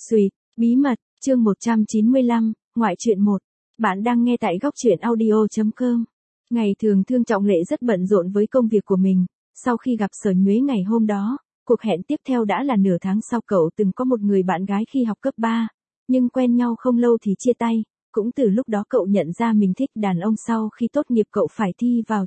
Xuyệt, bí mật, chương 195, ngoại truyện 1. Bạn đang nghe tại góc truyện audio.com. Ngày thường Thương Trọng Lệ rất bận rộn với công việc của mình, sau khi gặp Sở Nhuế ngày hôm đó, cuộc hẹn tiếp theo đã là nửa tháng sau. Cậu từng có một người bạn gái khi học cấp 3, nhưng quen nhau không lâu thì chia tay, cũng từ lúc đó cậu nhận ra mình thích đàn ông. Sau khi tốt nghiệp cậu phải thi vào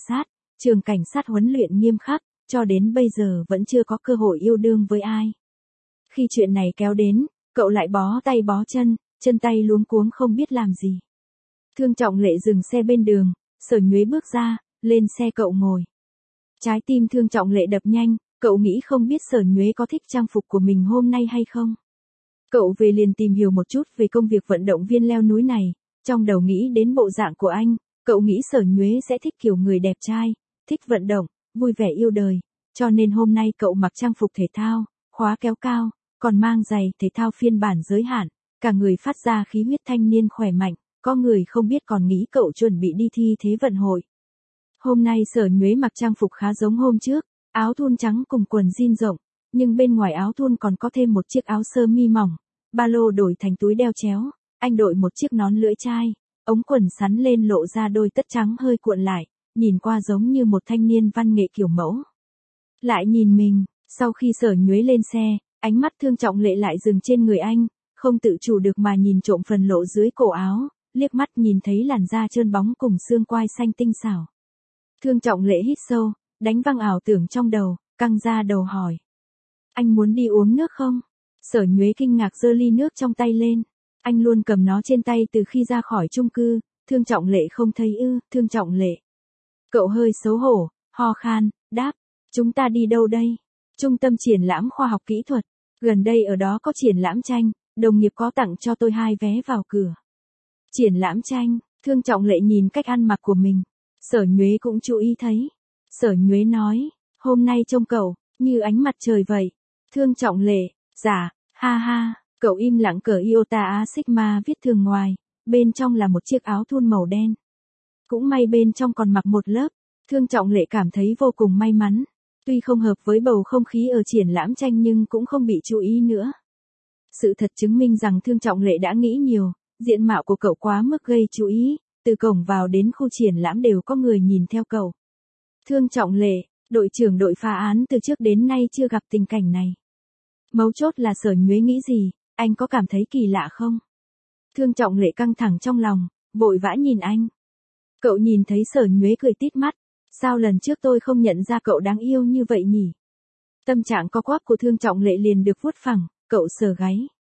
trường cảnh sát huấn luyện nghiêm khắc, cho đến bây giờ vẫn chưa có cơ hội yêu đương với ai. Khi chuyện này kéo đến, cậu lại bó tay bó chân tay luống cuống không biết làm gì. Thương Trọng Lệ dừng xe bên đường, Sở Nhuế bước ra, lên xe cậu ngồi. Trái tim Thương Trọng Lệ đập nhanh, cậu nghĩ không biết Sở Nhuế có thích trang phục của mình hôm nay hay không. Cậu về liền tìm hiểu một chút về công việc vận động viên leo núi này, trong đầu nghĩ đến bộ dạng của anh, cậu nghĩ Sở Nhuế sẽ thích kiểu người đẹp trai, thích vận động, vui vẻ yêu đời, cho nên hôm nay cậu mặc trang phục thể thao, khóa kéo cao, còn mang giày thể thao phiên bản giới hạn, cả người phát ra khí huyết thanh niên khỏe mạnh, có người không biết còn nghĩ cậu chuẩn bị đi thi Thế vận hội. Hôm nay Sở Nhuế mặc trang phục khá giống hôm trước, áo thun trắng cùng quần jean rộng, nhưng bên ngoài áo thun còn có thêm một chiếc áo sơ mi mỏng, ba lô đổi thành túi đeo chéo, anh đội một chiếc nón lưỡi chai, ống quần sắn lên lộ ra đôi tất trắng hơi cuộn lại, nhìn qua giống như một thanh niên văn nghệ kiểu mẫu. Lại nhìn mình, sau khi Sở Nhuế lên xe, ánh mắt Thương Trọng Lệ lại dừng trên người anh, không tự chủ được mà nhìn trộm phần lộ dưới cổ áo, liếc mắt nhìn thấy làn da trơn bóng cùng xương quai xanh tinh xảo. Thương Trọng Lệ hít sâu, đánh văng ảo tưởng trong đầu, căng ra đầu hỏi. Anh muốn đi uống nước không? Sở Nhuế kinh ngạc giơ ly nước trong tay lên. Anh luôn cầm nó trên tay từ khi ra khỏi chung cư. Thương Trọng Lệ không thấy ư? Thương Trọng Lệ. Cậu hơi xấu hổ, ho khan, đáp. Chúng ta đi đâu đây? Trung tâm triển lãm khoa học kỹ thuật. Gần đây ở đó có triển lãm tranh, đồng nghiệp có tặng cho tôi 2 vé vào cửa. Triển lãm tranh, Thương Trọng Lệ nhìn cách ăn mặc của mình. Sở Nhuế cũng chú ý thấy. Sở Nhuế nói, hôm nay trông cậu, như ánh mặt trời vậy. Thương Trọng Lệ, dạ, ha ha, cậu im lặng cởi Iota A Sigma viết thường ngoài, bên trong là một chiếc áo thun màu đen. Cũng may bên trong còn mặc một lớp, Thương Trọng Lệ cảm thấy vô cùng may mắn. Tuy không hợp với bầu không khí ở triển lãm tranh nhưng cũng không bị chú ý nữa. Sự thật chứng minh rằng Thương Trọng Lệ đã nghĩ nhiều, diện mạo của cậu quá mức gây chú ý, từ cổng vào đến khu triển lãm đều có người nhìn theo cậu. Thương Trọng Lệ, đội trưởng đội phá án từ trước đến nay chưa gặp tình cảnh này. Mấu chốt là Sở Nhuế nghĩ gì, anh có cảm thấy kỳ lạ không? Thương Trọng Lệ căng thẳng trong lòng, vội vã nhìn anh. Cậu nhìn thấy Sở Nhuế cười tít mắt, sao lần trước tôi không nhận ra cậu đáng yêu như vậy nhỉ? Tâm trạng co quắp của Thương Trọng Lệ liền được vuốt phẳng, cậu sờ gáy.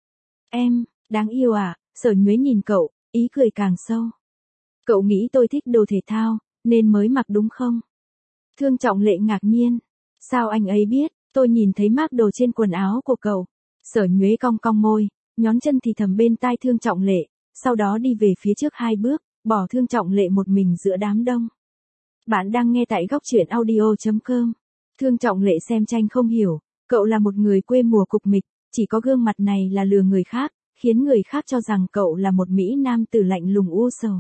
Em, đáng yêu à? Sở Nhuế nhìn cậu, ý cười càng sâu. Cậu nghĩ tôi thích đồ thể thao, nên mới mặc đúng không? Thương Trọng Lệ ngạc nhiên. Sao anh ấy biết, tôi nhìn thấy mác đồ trên quần áo của cậu. Sở Nhuế cong cong môi, nhón chân thì thầm bên tai Thương Trọng Lệ, sau đó đi về phía trước 2 bước, bỏ Thương Trọng Lệ một mình giữa đám đông. Bạn đang nghe tại góc truyện audio.com. Thương Trọng Lệ xem tranh không hiểu, cậu là một người quê mùa cục mịch, chỉ có gương mặt này là lừa người khác, khiến người khác cho rằng cậu là một mỹ nam tử lạnh lùng u sầu.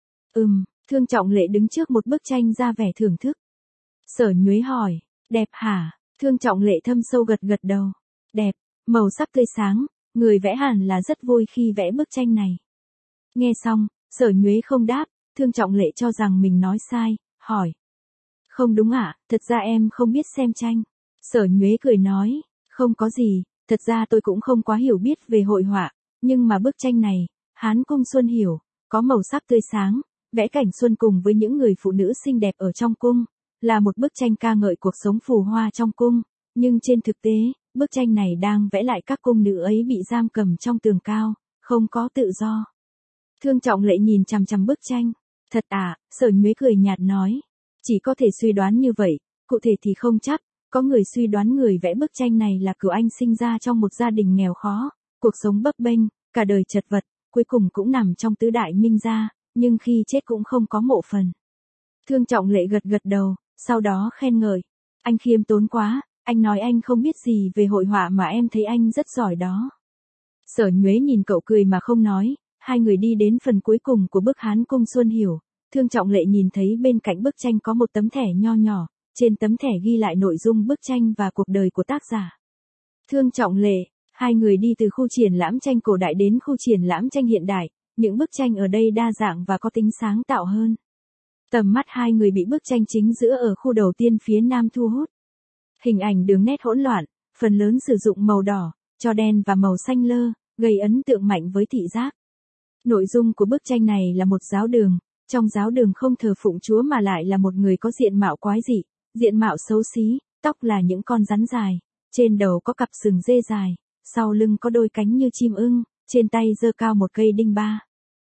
Thương Trọng Lệ đứng trước một bức tranh ra vẻ thưởng thức. Sở Nhuế hỏi, đẹp hả? Thương Trọng Lệ thâm sâu gật gật đầu. Đẹp, màu sắc tươi sáng, người vẽ hẳn là rất vui khi vẽ bức tranh này. Nghe xong, Sở Nhuế không đáp, Thương Trọng Lệ cho rằng mình nói sai, hỏi. Không đúng ạ, thật ra em không biết xem tranh. Sở Nhuế cười nói, không có gì, thật ra tôi cũng không quá hiểu biết về hội họa, nhưng mà bức tranh này, Hán Cung Xuân Hiểu, có màu sắc tươi sáng, vẽ cảnh xuân cùng với những người phụ nữ xinh đẹp ở trong cung, là một bức tranh ca ngợi cuộc sống phù hoa trong cung, nhưng trên thực tế, bức tranh này đang vẽ lại các cung nữ ấy bị giam cầm trong tường cao, không có tự do. Thương Trọng Lệ nhìn chằm chằm bức tranh. Thật à? Sở Nhuế cười nhạt nói. Chỉ có thể suy đoán như vậy, cụ thể thì không chắc, có người suy đoán người vẽ bức tranh này là cửu anh sinh ra trong một gia đình nghèo khó, cuộc sống bấp bênh, cả đời chật vật, cuối cùng cũng nằm trong tứ đại minh gia, nhưng khi chết cũng không có mộ phần. Thương Trọng Lệ gật gật đầu, sau đó khen ngợi. Anh khiêm tốn quá, anh nói anh không biết gì về hội họa mà em thấy anh rất giỏi đó. Sở Nhuế nhìn cậu cười mà không nói, hai người đi đến phần cuối cùng của bức Hán Cung Xuân Hiểu. Thương Trọng Lệ nhìn thấy bên cạnh bức tranh có một tấm thẻ nho nhỏ, trên tấm thẻ ghi lại nội dung bức tranh và cuộc đời của tác giả. Thương Trọng Lệ, Hai người đi từ khu triển lãm tranh cổ đại đến khu triển lãm tranh hiện đại, những bức tranh ở đây đa dạng và có tính sáng tạo hơn. Tầm mắt hai người bị bức tranh chính giữa ở khu đầu tiên phía nam thu hút. Hình ảnh đường nét hỗn loạn, phần lớn sử dụng màu đỏ, cho đen và màu xanh lơ, gây ấn tượng mạnh với thị giác. Nội dung của bức tranh này là một giáo đường, trong giáo đường không thờ phụng Chúa mà lại là một người có diện mạo quái dị, diện mạo xấu xí, tóc là những con rắn dài, trên đầu có cặp sừng dê dài, sau lưng có đôi cánh như chim ưng, trên tay giơ cao một cây đinh ba.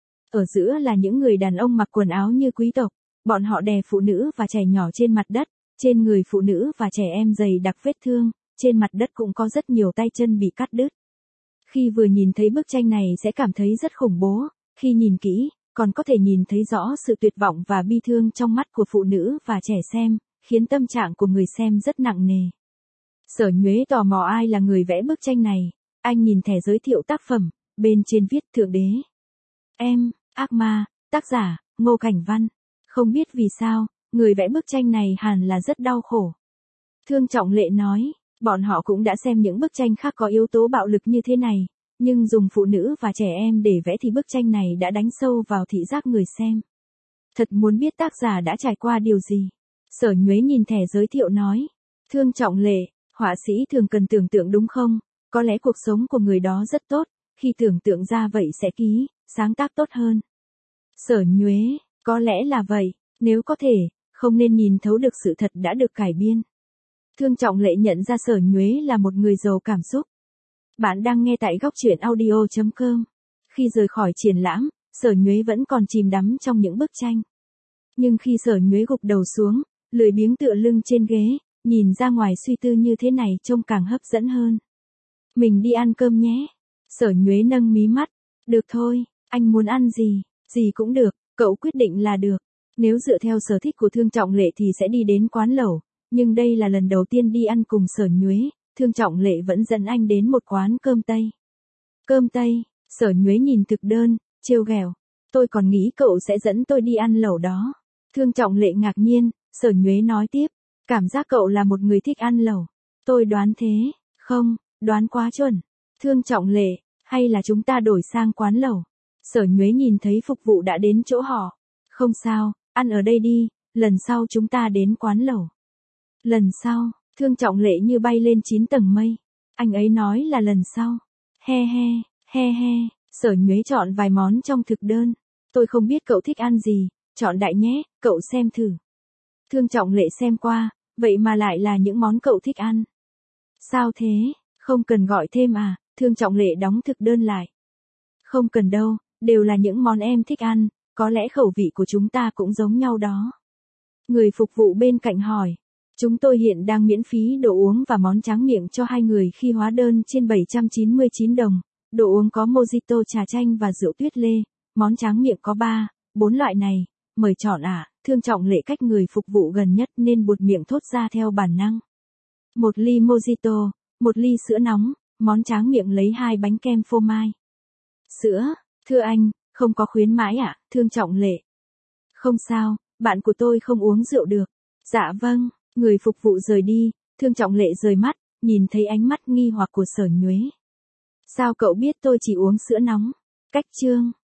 Ở giữa là những người đàn ông mặc quần áo như quý tộc, bọn họ đè phụ nữ và trẻ nhỏ trên mặt đất, trên người phụ nữ và trẻ em dày đặc vết thương, trên mặt đất cũng có rất nhiều tay chân bị cắt đứt. Khi vừa nhìn thấy bức tranh này sẽ cảm thấy rất khủng bố, khi nhìn kỹ, còn có thể nhìn thấy rõ sự tuyệt vọng và bi thương trong mắt của phụ nữ và trẻ xem, khiến tâm trạng của người xem rất nặng nề. Sở Nhuế tò mò ai là người vẽ bức tranh này, anh nhìn thẻ giới thiệu tác phẩm, bên trên viết Thượng Đế. Em, ác ma, tác giả, Ngô Cảnh Văn. Không biết vì sao, người vẽ bức tranh này hẳn là rất đau khổ. Thương Trọng Lệ nói, bọn họ cũng đã xem những bức tranh khác có yếu tố bạo lực như thế này, nhưng dùng phụ nữ và trẻ em để vẽ thì bức tranh này đã đánh sâu vào thị giác người xem. Thật muốn biết tác giả đã trải qua điều gì. Sở Nhuế nhìn thẻ giới thiệu nói, Thương Trọng Lệ, họa sĩ thường cần tưởng tượng đúng không? Có lẽ cuộc sống của người đó rất tốt, khi tưởng tượng ra vậy sẽ ký, sáng tác tốt hơn. Sở Nhuế, có lẽ là vậy, nếu có thể, không nên nhìn thấu được sự thật đã được cải biên. Thương Trọng Lệ nhận ra Sở Nhuế là một người giàu cảm xúc. Bạn đang nghe tại góc truyện audio.com. Khi rời khỏi triển lãm, Sở Nhuế vẫn còn chìm đắm trong những bức tranh. Nhưng khi Sở Nhuế gục đầu xuống, lười biếng tựa lưng trên ghế, nhìn ra ngoài suy tư như thế này trông càng hấp dẫn hơn. Mình đi ăn cơm nhé. Sở Nhuế nâng mí mắt. Được thôi, anh muốn ăn gì cũng được, cậu quyết định là được. Nếu dựa theo sở thích của Thương Trọng Lệ thì sẽ đi đến quán lẩu, nhưng đây là lần đầu tiên đi ăn cùng Sở Nhuế, Thương Trọng Lệ vẫn dẫn anh đến một quán cơm Tây. Cơm Tây, Sở Nhuế nhìn thực đơn, trêu ghẹo. Tôi còn nghĩ cậu sẽ dẫn tôi đi ăn lẩu đó. Thương Trọng Lệ ngạc nhiên, Sở Nhuế nói tiếp, cảm giác cậu là một người thích ăn lẩu. Tôi đoán thế, không, đoán quá chuẩn. Thương Trọng Lệ, hay là chúng ta đổi sang quán lẩu? Sở Nhuế nhìn thấy phục vụ đã đến chỗ họ. Không sao, ăn ở đây đi, lần sau chúng ta đến quán lẩu. Lần sau, Thương Trọng Lệ như bay lên 9 tầng mây. Anh ấy nói là lần sau. He he, Sở Nhuế chọn vài món trong thực đơn. Tôi không biết cậu thích ăn gì, chọn đại nhé, cậu xem thử. Thương Trọng Lệ xem qua, vậy mà lại là những món cậu thích ăn. Sao thế, không cần gọi thêm à? Thương Trọng Lệ đóng thực đơn lại. Không cần đâu, đều là những món em thích ăn, có lẽ khẩu vị của chúng ta cũng giống nhau đó. Người phục vụ bên cạnh hỏi. Chúng tôi hiện đang miễn phí đồ uống và món tráng miệng cho hai người khi hóa đơn trên 799 đồng. Đồ uống có mojito trà chanh và rượu tuyết lê. Món tráng miệng có 3, 4 loại này. Mời chọn ạ. Thương Trọng Lệ cách người phục vụ gần nhất nên buột miệng thốt ra theo bản năng. 1 ly mojito, 1 ly sữa nóng, món tráng miệng lấy 2 bánh kem phô mai. Sữa, thưa anh, không có khuyến mãi ạ, Thương Trọng Lệ. Không sao, bạn của tôi không uống rượu được. Dạ vâng, người phục vụ rời đi, Thương Trọng Lệ rời mắt, nhìn thấy ánh mắt nghi hoặc của Sở Nhuế. Sao cậu biết tôi chỉ uống sữa nóng? Cách chương.